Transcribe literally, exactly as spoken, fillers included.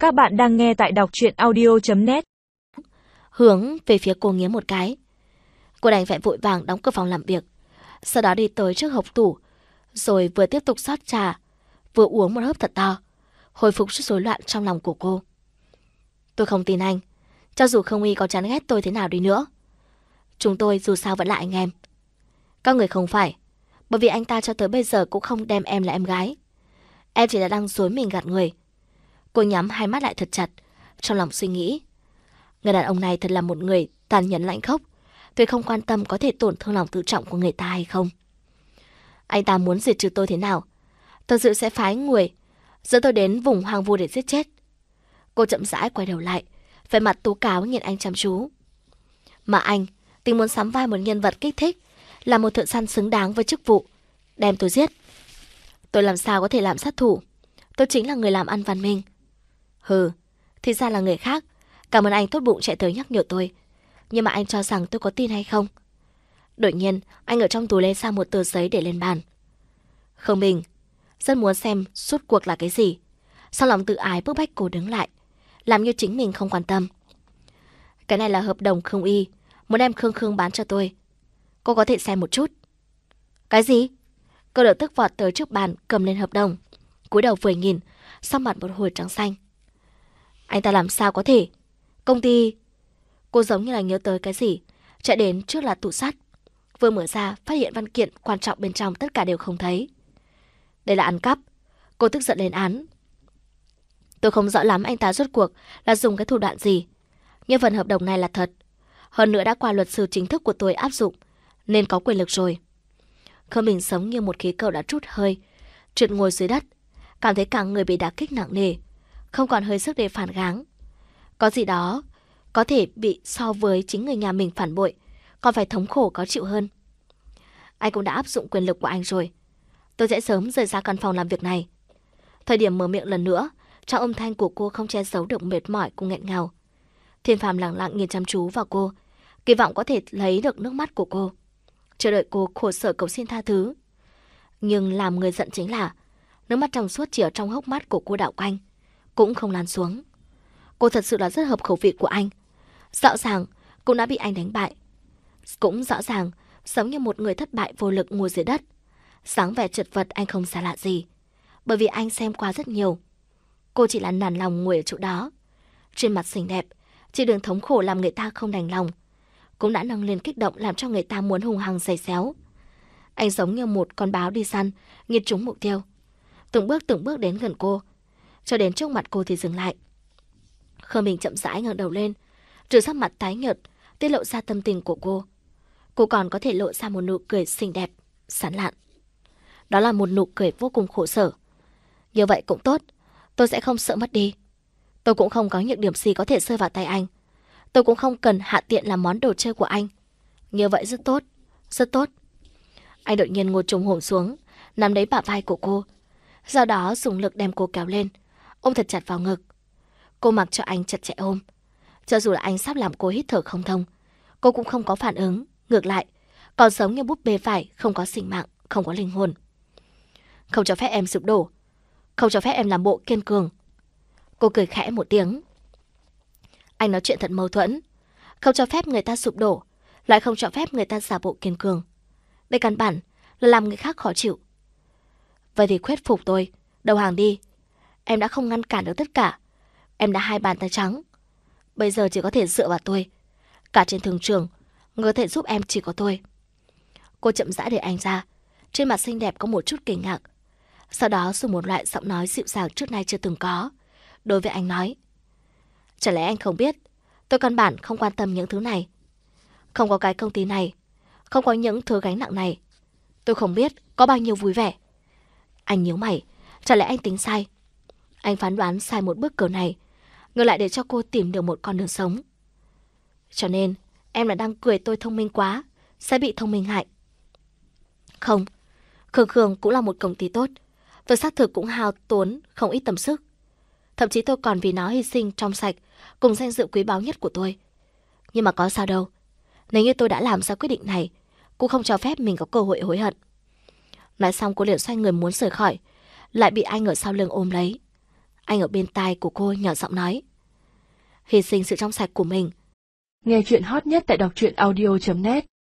Các bạn đang nghe tại đọc truyện audio chấm net. Hướng về phía cô nghiến một cái. Cô đành phải vội vàng đóng cửa phòng làm việc, sau đó đi tới trước hộc tủ, rồi vừa tiếp tục rót trà, vừa uống một hớp thật to, hồi phục chút rối loạn trong lòng của cô. Tôi không tin anh, cho dù Không Y có chán ghét tôi thế nào đi nữa. Chúng tôi dù sao vẫn là anh em. Các người không phải, bởi vì anh ta cho tới bây giờ cũng không đem em là em gái. Em chỉ là đang dối mình gạt người. Cô nhắm hai mắt lại thật chặt, trong lòng suy nghĩ. Người đàn ông này thật là một người tàn nhẫn lạnh khốc. Tôi không quan tâm có thể tổn thương lòng tự trọng của người ta hay không. Anh ta muốn diệt trừ tôi thế nào, thật sự sẽ phái người dẫn tôi đến vùng hoang vu để giết chết. Cô chậm rãi quay đầu lại, vẻ mặt tố cáo nhìn anh chăm chú. Mà anh tính muốn sắm vai một nhân vật kích thích, là một thợ săn xứng đáng với chức vụ, đem tôi giết. Tôi làm sao có thể làm sát thủ? Tôi chính là người làm ăn văn minh. Hừ, thì ra là người khác. Cảm ơn anh tốt bụng chạy tới nhắc nhở tôi. Nhưng mà anh cho rằng tôi có tin hay không? Đột nhiên, anh ở trong túi lấy ra một tờ giấy để lên bàn. Không Bình, rất muốn xem suốt cuộc là cái gì. Sau lòng tự ái bức bách cô đứng lại, làm như chính mình không quan tâm. Cái này là hợp đồng Không Y, muốn đem Khương Khương bán cho tôi. Cô có thể xem một chút. Cái gì? Cô lập tức vọt tới trước bàn, cầm lên hợp đồng, cúi đầu vừa nhìn, sắc mặt một hồi trắng xanh. Anh ta làm sao có thể? Công ty... Cô giống như là nhớ tới cái gì, chạy đến trước là tủ sắt, vừa mở ra phát hiện văn kiện quan trọng bên trong tất cả đều không thấy. Đây là ăn cắp. Cô tức giận lên án. Tôi không rõ lắm anh ta rốt cuộc là dùng cái thủ đoạn gì, nhưng phần hợp đồng này là thật. Hơn nữa đã qua luật sư chính thức của tôi áp dụng, nên có quyền lực rồi. Khương Bình sống như một khí cầu đã trút hơi, trượt ngồi dưới đất, cảm thấy cả người bị đả kích nặng nề, không còn hơi sức để phản kháng. Có gì đó có thể bị so với chính người nhà mình phản bội, còn phải thống khổ khó chịu hơn. Anh cũng đã áp dụng quyền lực của anh rồi. Tôi sẽ sớm rời ra căn phòng làm việc này. Thời điểm mở miệng lần nữa, trong âm thanh của cô không che giấu được mệt mỏi cùng nghẹn ngào. Thiên Phàm lặng lặng nhìn chăm chú vào cô, kỳ vọng có thể lấy được nước mắt của cô, chờ đợi cô khổ sở cầu xin tha thứ. Nhưng làm người giận chính là nước mắt trong suốt chỉ ở trong hốc mắt của cô đảo quanh, cũng không lan xuống. Cô thật sự là rất hợp khẩu vị của anh. Rõ ràng cũng đã bị anh đánh bại, cũng rõ ràng giống như một người thất bại vô lực ngồi dưới đất. Dáng vẻ chật vật anh không xa lạ gì, bởi vì anh xem qua rất nhiều. Cô chỉ là nản lòng ngồi ở chỗ đó, trên mặt xinh đẹp, chỉ đường thống khổ làm người ta không đành lòng, cũng đã nâng lên kích động làm cho người ta muốn hung hăng giày xéo. Anh giống như một con báo đi săn, nghiệt trúng mục tiêu, từng bước từng bước đến gần cô, cho đến trước mặt cô thì dừng lại. Khương Bình chậm rãi ngẩng đầu lên, trừ sắc mặt tái nhợt, tiết lộ ra tâm tình của cô. Cô còn có thể lộ ra một nụ cười xinh đẹp, sán lạn. Đó là một nụ cười vô cùng khổ sở. Như vậy cũng tốt, tôi sẽ không sợ mất đi. Tôi cũng không có nhược điểm gì có thể rơi vào tay anh. Tôi cũng không cần hạ tiện làm món đồ chơi của anh. Như vậy rất tốt, rất tốt. Anh đột nhiên ngồi trồm hổm xuống, nắm lấy bả vai của cô, sau đó dùng lực đem cô kéo lên, ôm thật chặt vào ngực. Cô mặc cho anh chặt chẽ ôm. Cho dù là anh sắp làm cô hít thở không thông, cô cũng không có phản ứng, ngược lại còn giống như búp bê vải, không có sinh mạng, không có linh hồn. Không cho phép em sụp đổ, không cho phép em làm bộ kiên cường. Cô cười khẽ một tiếng. Anh nói chuyện thật mâu thuẫn. Không cho phép người ta sụp đổ, lại không cho phép người ta giả bộ kiên cường. Đây căn bản là làm người khác khó chịu. Vậy thì khuất phục tôi, đầu hàng đi. Em đã không ngăn cản được tất cả. Em đã hai bàn tay trắng. Bây giờ chỉ có thể dựa vào tôi. Cả trên thường trường, người có thể giúp em chỉ có tôi. Cô chậm rãi để anh ra, trên mặt xinh đẹp có một chút kinh ngạc. Sau đó dùng một loại giọng nói dịu dàng trước nay chưa từng có, đối với anh nói. Chả lẽ anh không biết, tôi căn bản không quan tâm những thứ này. Không có cái công ty này, không có những thứ gánh nặng này, tôi không biết có bao nhiêu vui vẻ. Anh nhíu mày, chả lẽ anh tính sai? Anh phán đoán sai một bước cờ này, ngược lại để cho cô tìm được một con đường sống. Cho nên, em là đang cười tôi thông minh quá, sẽ bị thông minh hại. Không, Khương Khương cũng là một công ty tốt. Tôi xác thực cũng hao tốn không ít tâm sức. Thậm chí tôi còn vì nó hy sinh trong sạch cùng danh dự quý báu nhất của tôi. Nhưng mà có sao đâu. Nếu như tôi đã làm ra quyết định này, cũng không cho phép mình có cơ hội hối hận. Nói xong cô liền xoay người muốn rời khỏi, lại bị anh ở sau lưng ôm lấy. Anh ở bên tai của cô nhỏ giọng nói. Hy sinh sự trong sạch của mình. Nghe chuyện hot nhất tại đọc truyện audio chấm net.